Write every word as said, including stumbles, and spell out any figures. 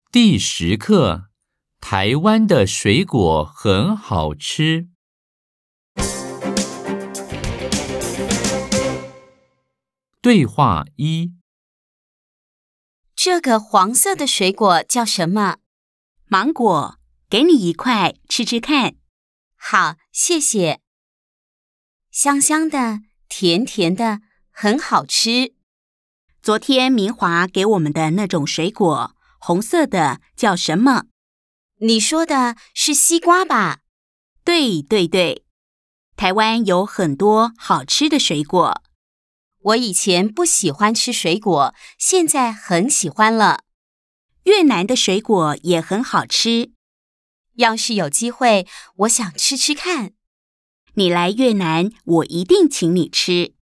第十课，台湾的水果很好吃。对话一： 这个黄色的水果叫什么？ 芒果，给你一块吃吃看。 好，谢谢。香香的，甜甜的，很好吃。 昨天明华给我们的那种水果，红色的叫什么？ 你说的是西瓜吧？ 对对对，台湾有很多好吃的水果。 我以前不喜欢吃水果，现在很喜欢了。 越南的水果也很好吃。 要是有机会，我想吃吃看。 你来越南，我一定请你吃。